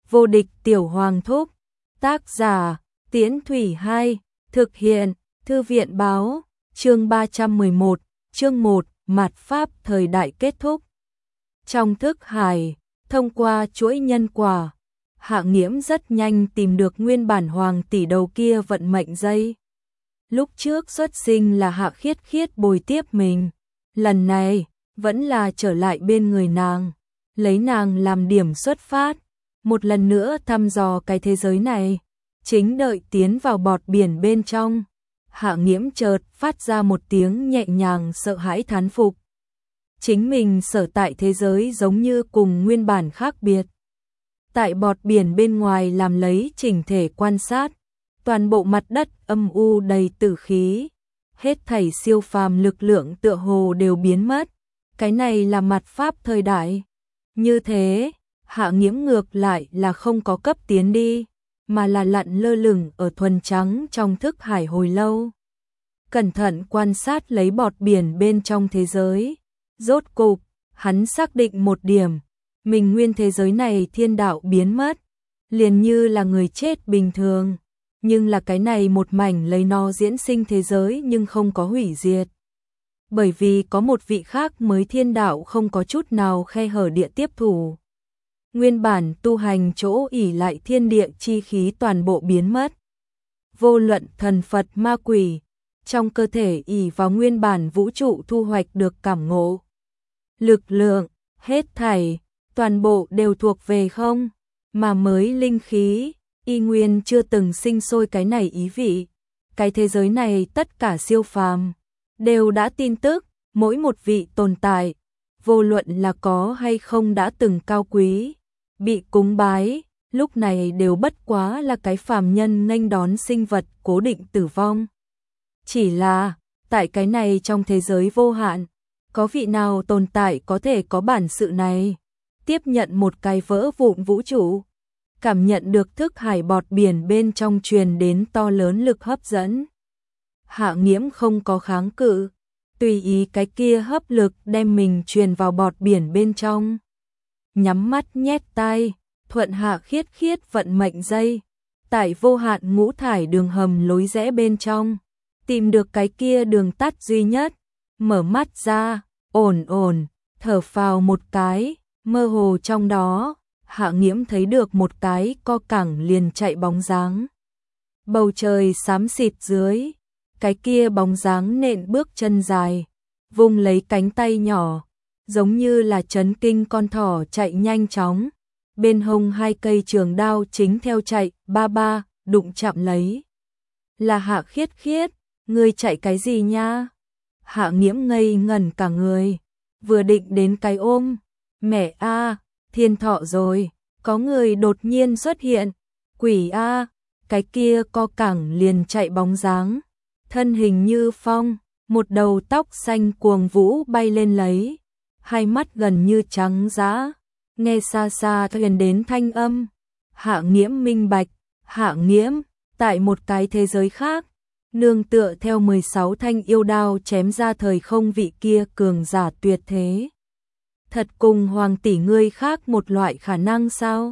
Vô địch tiểu hoàng thúc. Tác giả, Tiễn Thủy 2, thực hiện, Thư viện báo, chương 311, chương 1, mạt Pháp thời đại kết thúc. Trong thức hải, thông qua chuỗi nhân quả, Hạ Nghiễm rất nhanh tìm được nguyên bản hoàng tỷ đầu kia vận mệnh dây. Lúc trước xuất sinh là Hạ Khiết Khiết bồi tiếp mình, lần này vẫn là trở lại bên người nàng, lấy nàng làm điểm xuất phát, một lần nữa thăm dò cái thế giới này. Chính đợi tiến vào bọt biển bên trong, Hạ Nghiễm chợt phát ra một tiếng nhẹ nhàng sợ hãi thán phục. Chính mình sở tại thế giới giống như cùng nguyên bản khác biệt. Tại bọt biển bên ngoài làm lấy chỉnh thể quan sát, toàn bộ mặt đất âm u đầy tử khí, hết thảy siêu phàm lực lượng tựa hồ đều biến mất. Cái này là mạt Pháp thời đại. Như thế, Hạ Nghiễm ngược lại là không có cấp tiến đi, mà là lặn lơ lửng ở thuần trắng trong thức hải hồi lâu. Cẩn thận quan sát lấy bọt biển bên trong thế giới. Rốt cục, hắn xác định một điểm, mình nguyên thế giới này thiên đạo biến mất, liền như là người chết bình thường, nhưng là cái này một mảnh lấy nó diễn sinh thế giới nhưng không có hủy diệt. Bởi vì có một vị khác mới thiên đạo không có chút nào khe hở địa tiếp thủ. Nguyên bản tu hành chỗ ỷ lại thiên địa chi khí toàn bộ biến mất. Vô luận thần Phật ma quỷ, trong cơ thể ỷ vào nguyên bản vũ trụ thu hoạch được cảm ngộ. Lực lượng, hết thảy, toàn bộ đều thuộc về không, mà mới linh khí, y nguyên chưa từng sinh sôi cái này ý vị. Cái thế giới này tất cả siêu phàm, đều đã tin tức, mỗi một vị tồn tại, vô luận là có hay không đã từng cao quý, bị cúng bái, lúc này đều bất quá là cái phàm nhân nghênh đón sinh vật cố định tử vong. Chỉ là, tại cái này trong thế giới vô hạn, có vị nào tồn tại có thể có bản sự này, tiếp nhận một cái vỡ vụn vũ trụ, cảm nhận được thức hải bọt biển bên trong truyền đến to lớn lực hấp dẫn. Hạ Nghiễm không có kháng cự, tùy ý cái kia hấp lực đem mình truyền vào bọt biển bên trong. Nhắm mắt nhét tai, thuận Hạ Khiết Khiết vận mệnh dây, tại vô hạn ngũ thải đường hầm lối rẽ bên trong, tìm được cái kia đường tắt duy nhất, mở mắt ra, ổn, thở phào một cái, mơ hồ trong đó, Hạ Nghiễm thấy được một cái co cẳng liền chạy bóng dáng. Bầu trời xám xịt dưới, cái kia bóng dáng nện bước chân dài, vung lấy cánh tay nhỏ, giống như là chấn kinh con thỏ chạy nhanh chóng. Bên hông hai cây trường đao chính theo chạy, ba, đụng chạm lấy. Là Hạ Khiết Khiết, ngươi chạy cái gì nha? Hạ Nghiễm ngây ngẩn cả người, vừa định đến cái ôm. Mẹ a, thiên thọ rồi, có người đột nhiên xuất hiện. Quỷ a, cái kia co cẳng liền chạy bóng dáng, thân hình như phong, một đầu tóc xanh cuồng vũ bay lên lấy, hai mắt gần như trắng dã, nghe xa xa truyền đến thanh âm. Hạ Nghiễm minh bạch, Hạ Nghiễm tại một cái thế giới khác, nương tựa theo 16 thanh yêu đao chém ra thời không vị kia cường giả tuyệt thế. Thật cùng hoàng tỷ ngươi khác một loại khả năng sao?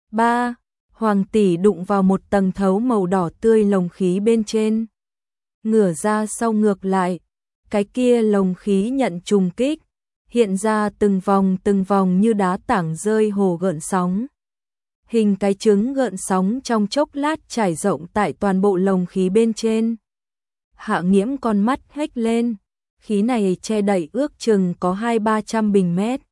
3. Hoàng tỷ đụng vào một tầng thấu màu đỏ tươi lồng khí bên trên. Ngửa ra sau ngược lại, cái kia lồng khí nhận trùng kích, hiện ra từng vòng như đá tảng rơi hồ gợn sóng. Hình cái trứng gợn sóng trong chốc lát trải rộng tại toàn bộ lồng khí bên trên. Hạ Nghiễm con mắt hếch lên, khí này che đậy ước chừng có 200-300 bình mét.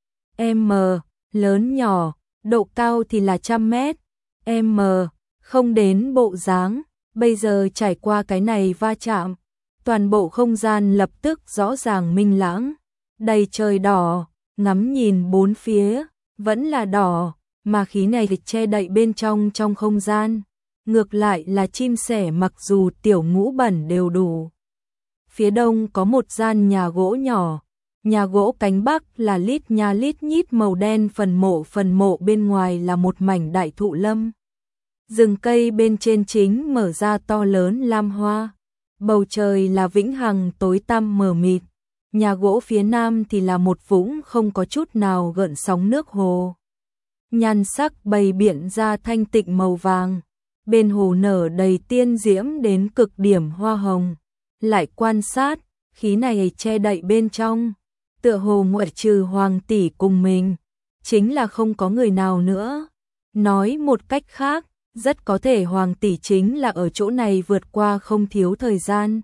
M, lớn nhỏ, độ cao thì là 100 mét. M, không đến bộ dáng, bây giờ trải qua cái này va chạm, toàn bộ không gian lập tức rõ ràng minh lãng, đầy trời đỏ, ngắm nhìn bốn phía, vẫn là đỏ, mà khí này thì che đậy bên trong không gian. Ngược lại là chim sẻ mặc dù tiểu ngũ bẩn đều đủ. Phía đông có một gian nhà gỗ nhỏ, nhà gỗ cánh bắc là lít nha lít nhít màu đen phần mộ bên ngoài là một mảnh đại thụ lâm. Rừng cây bên trên chính mở ra to lớn lam hoa, bầu trời là vĩnh hằng tối tăm mờ mịt, nhà gỗ phía nam thì là một vũng không có chút nào gợn sóng nước hồ. nhan sắc bày biện ra thanh tịnh màu vàng, bên hồ nở đầy tiên diễm đến cực điểm hoa hồng. Lại quan sát, khí này che đậy bên trong, tựa hồ ngoại trừ hoàng tỷ cùng mình, chính là không có người nào nữa. Nói một cách khác, rất có thể hoàng tỷ chính là ở chỗ này vượt qua không thiếu thời gian.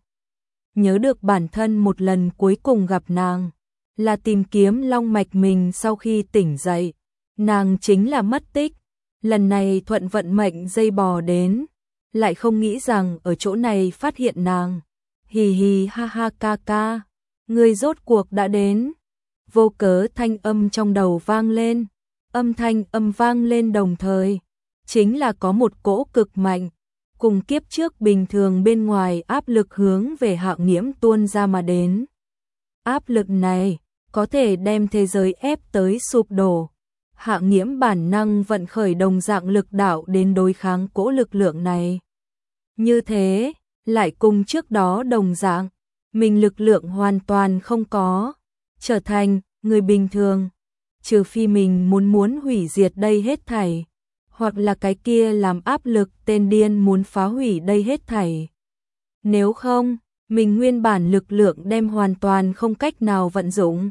Nhớ được bản thân một lần cuối cùng gặp nàng, là tìm kiếm long mạch mình sau khi tỉnh dậy. Nàng chính là mất tích, lần này thuận vận mệnh dây bò đến, lại không nghĩ rằng ở chỗ này phát hiện nàng. Hì hì ha ha ca ca, người rốt cuộc đã đến. Vô cớ thanh âm trong đầu vang lên, âm thanh vang lên đồng thời, chính là có một cỗ cực mạnh, cùng kiếp trước bình thường bên ngoài áp lực hướng về Hạng Nghiễm tuôn ra mà đến. Áp lực này có thể đem thế giới ép tới sụp đổ. Hạng Nghiễm bản năng vận khởi đồng dạng lực đạo đến đối kháng cỗ lực lượng này. Như thế, lại cùng trước đó đồng dạng, mình lực lượng hoàn toàn không có, trở thành người bình thường, trừ phi mình muốn hủy diệt đây hết thảy, hoặc là cái kia làm áp lực tên điên muốn phá hủy đây hết thảy. Nếu không, mình nguyên bản lực lượng đem hoàn toàn không cách nào vận dụng.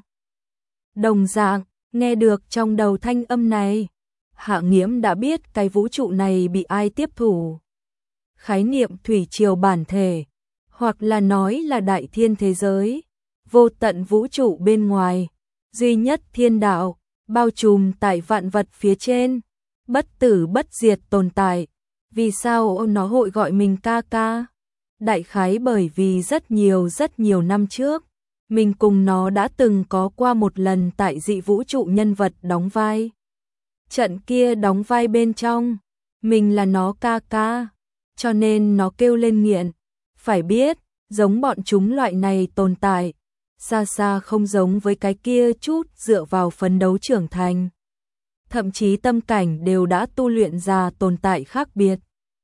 Đồng dạng, nghe được trong đầu thanh âm này, Hạng Nghiễm đã biết cái vũ trụ này bị ai tiếp thủ. Khái niệm thủy triều bản thể, hoặc là nói là đại thiên thế giới, vô tận vũ trụ bên ngoài, duy nhất thiên đạo, bao trùm tại vạn vật phía trên, bất tử bất diệt tồn tại. Vì sao nó hội gọi mình ca ca? Đại khái bởi vì rất nhiều năm trước, mình cùng nó đã từng có qua một lần tại dị vũ trụ nhân vật đóng vai. Trận kia đóng vai bên trong, mình là nó ca ca, cho nên nó kêu lên nghiện. Phải biết, giống bọn chúng loại này tồn tại, xa xa không giống với cái kia chút dựa vào phấn đấu trưởng thành. Thậm chí tâm cảnh đều đã tu luyện ra tồn tại khác biệt.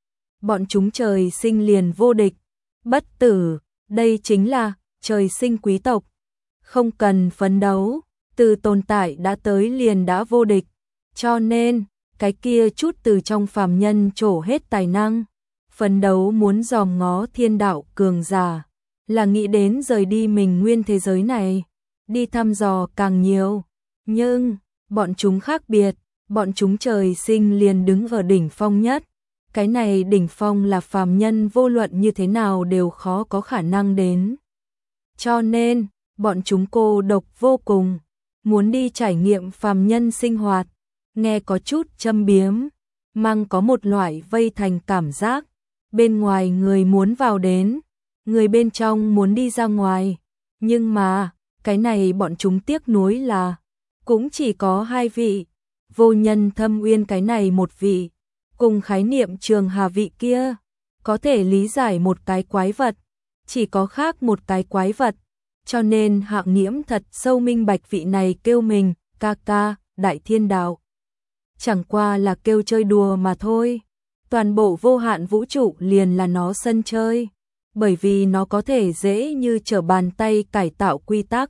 Bọn chúng trời sinh liền vô địch, bất tử, đây chính là trời sinh quý tộc. Không cần phấn đấu, từ tồn tại đã tới liền đã vô địch. Cho nên, cái kia chút từ trong phàm nhân trổ hết tài năng, phấn đấu muốn dòm ngó thiên đạo cường giả, là nghĩ đến rời đi mình nguyên thế giới này, đi thăm dò càng nhiều. Nhưng, bọn chúng khác biệt, bọn chúng trời sinh liền đứng ở đỉnh phong nhất. Cái này đỉnh phong là phàm nhân vô luận như thế nào đều khó có khả năng đến. Cho nên, bọn chúng cô độc vô cùng, muốn đi trải nghiệm phàm nhân sinh hoạt, nghe có chút châm biếm, mang có một loại vây thành cảm giác, bên ngoài người muốn vào đến, người bên trong muốn đi ra ngoài, nhưng mà, cái này bọn chúng tiếc nuối là, cũng chỉ có hai vị, Vô Nhân Thâm Uyên cái này một vị, cùng khái niệm Trường Hà vị kia, có thể lý giải một cái quái vật, chỉ có khác một cái quái vật. Cho nên Hạng Nghiễm thật sâu minh bạch vị này kêu mình, ca ca, đại thiên đạo. Chẳng qua là kêu chơi đùa mà thôi. Toàn bộ vô hạn vũ trụ liền là nó sân chơi. Bởi vì nó có thể dễ như trở bàn tay cải tạo quy tắc.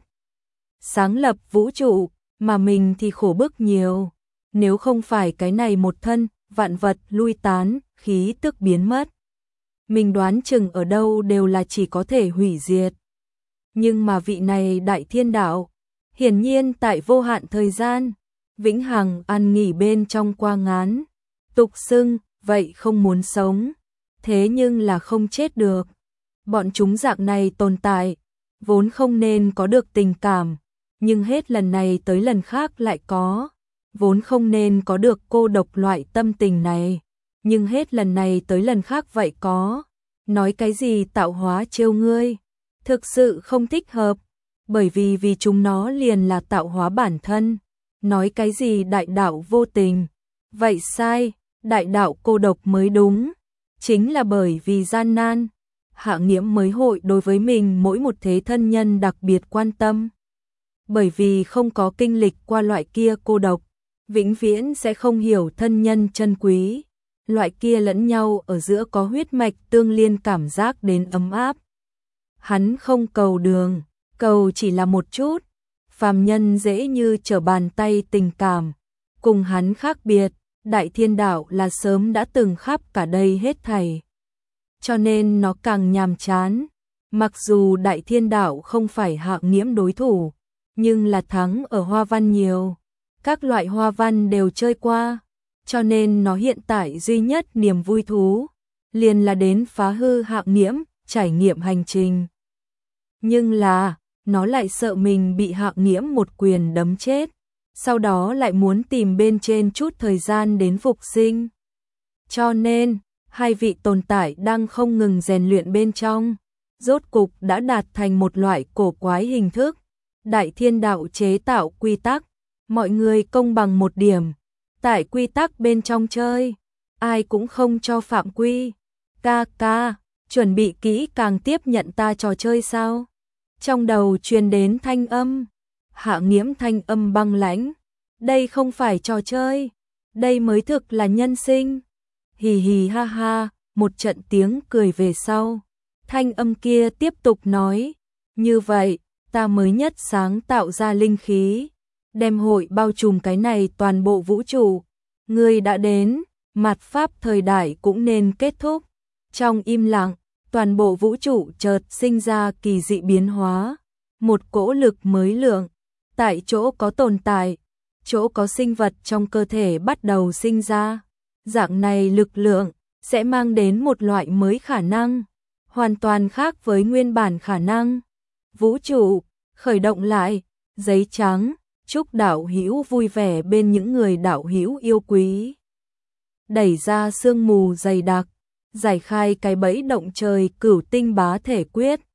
Sáng lập vũ trụ, mà mình thì khổ bức nhiều. Nếu không phải cái này một thân, vạn vật lui tán, khí tức biến mất. Mình đoán chừng ở đâu đều là chỉ có thể hủy diệt. Nhưng mà vị này đại thiên đạo, hiển nhiên tại vô hạn thời gian, vĩnh hằng ăn nghỉ bên trong qua ngán, tục xưng, vậy không muốn sống, thế nhưng là không chết được. Bọn chúng dạng này tồn tại, vốn không nên có được tình cảm, nhưng hết lần này tới lần khác lại có, vốn không nên có được cô độc loại tâm tình này, nhưng hết lần này tới lần khác vậy có. Nói cái gì tạo hóa trêu ngươi, thực sự không thích hợp, bởi vì chúng nó liền là tạo hóa bản thân. Nói cái gì đại đạo vô tình, vậy sai, đại đạo cô độc mới đúng. Chính là bởi vì gian nan, Hạng Nghiễm mới hội đối với mình mỗi một thế thân nhân đặc biệt quan tâm. Bởi vì không có kinh lịch qua loại kia cô độc, vĩnh viễn sẽ không hiểu thân nhân chân quý. Loại kia lẫn nhau ở giữa có huyết mạch tương liên cảm giác đến ấm áp. Hắn không cầu đường, cầu chỉ là một chút. Phàm nhân dễ như trở bàn tay tình cảm, Cùng hắn khác biệt, Đại Thiên Đạo là sớm đã từng khắp cả đây hết thảy. Cho nên nó càng nhàm chán. Mặc dù Đại Thiên Đạo không phải Hạng Nghiễm đối thủ, nhưng là thắng ở hoa văn nhiều. Các loại hoa văn đều chơi qua, cho nên nó hiện tại duy nhất niềm vui thú liền là đến phá hư Hạng Nghiễm, trải nghiệm hành trình. Nhưng là, nó lại sợ mình bị Hạng Nghiễm một quyền đấm chết, sau đó lại muốn tìm bên trên chút thời gian đến phục sinh. Cho nên, hai vị tồn tại đang không ngừng rèn luyện bên trong, rốt cục đã đạt thành một loại cổ quái hình thức. Đại Thiên Đạo chế tạo quy tắc, mọi người công bằng một điểm, tại quy tắc bên trong chơi, ai cũng không cho phạm quy. Ca ca, chuẩn bị kỹ càng tiếp nhận ta trò chơi sao? Trong đầu truyền đến thanh âm, Hạng Nghiễm thanh âm băng lãnh, đây không phải trò chơi, đây mới thực là nhân sinh. Hì hì ha ha, một trận tiếng cười về sau, thanh âm kia tiếp tục nói, như vậy, ta mới nhất sáng tạo ra linh khí, đem hội bao trùm cái này toàn bộ vũ trụ. Ngươi đã đến, mạt pháp thời đại cũng nên kết thúc. Trong im lặng, toàn bộ vũ trụ chợt sinh ra kỳ dị biến hóa, một cỗ lực mới lượng, tại chỗ có tồn tại, chỗ có sinh vật trong cơ thể bắt đầu sinh ra. Dạng này lực lượng sẽ mang đến một loại mới khả năng, hoàn toàn khác với nguyên bản khả năng. Vũ trụ khởi động lại, giấy trắng, chúc đạo hữu vui vẻ bên những người đạo hữu yêu quý. Đẩy ra sương mù dày đặc, giải khai cái bẫy động trời cửu tinh bá thể quyết.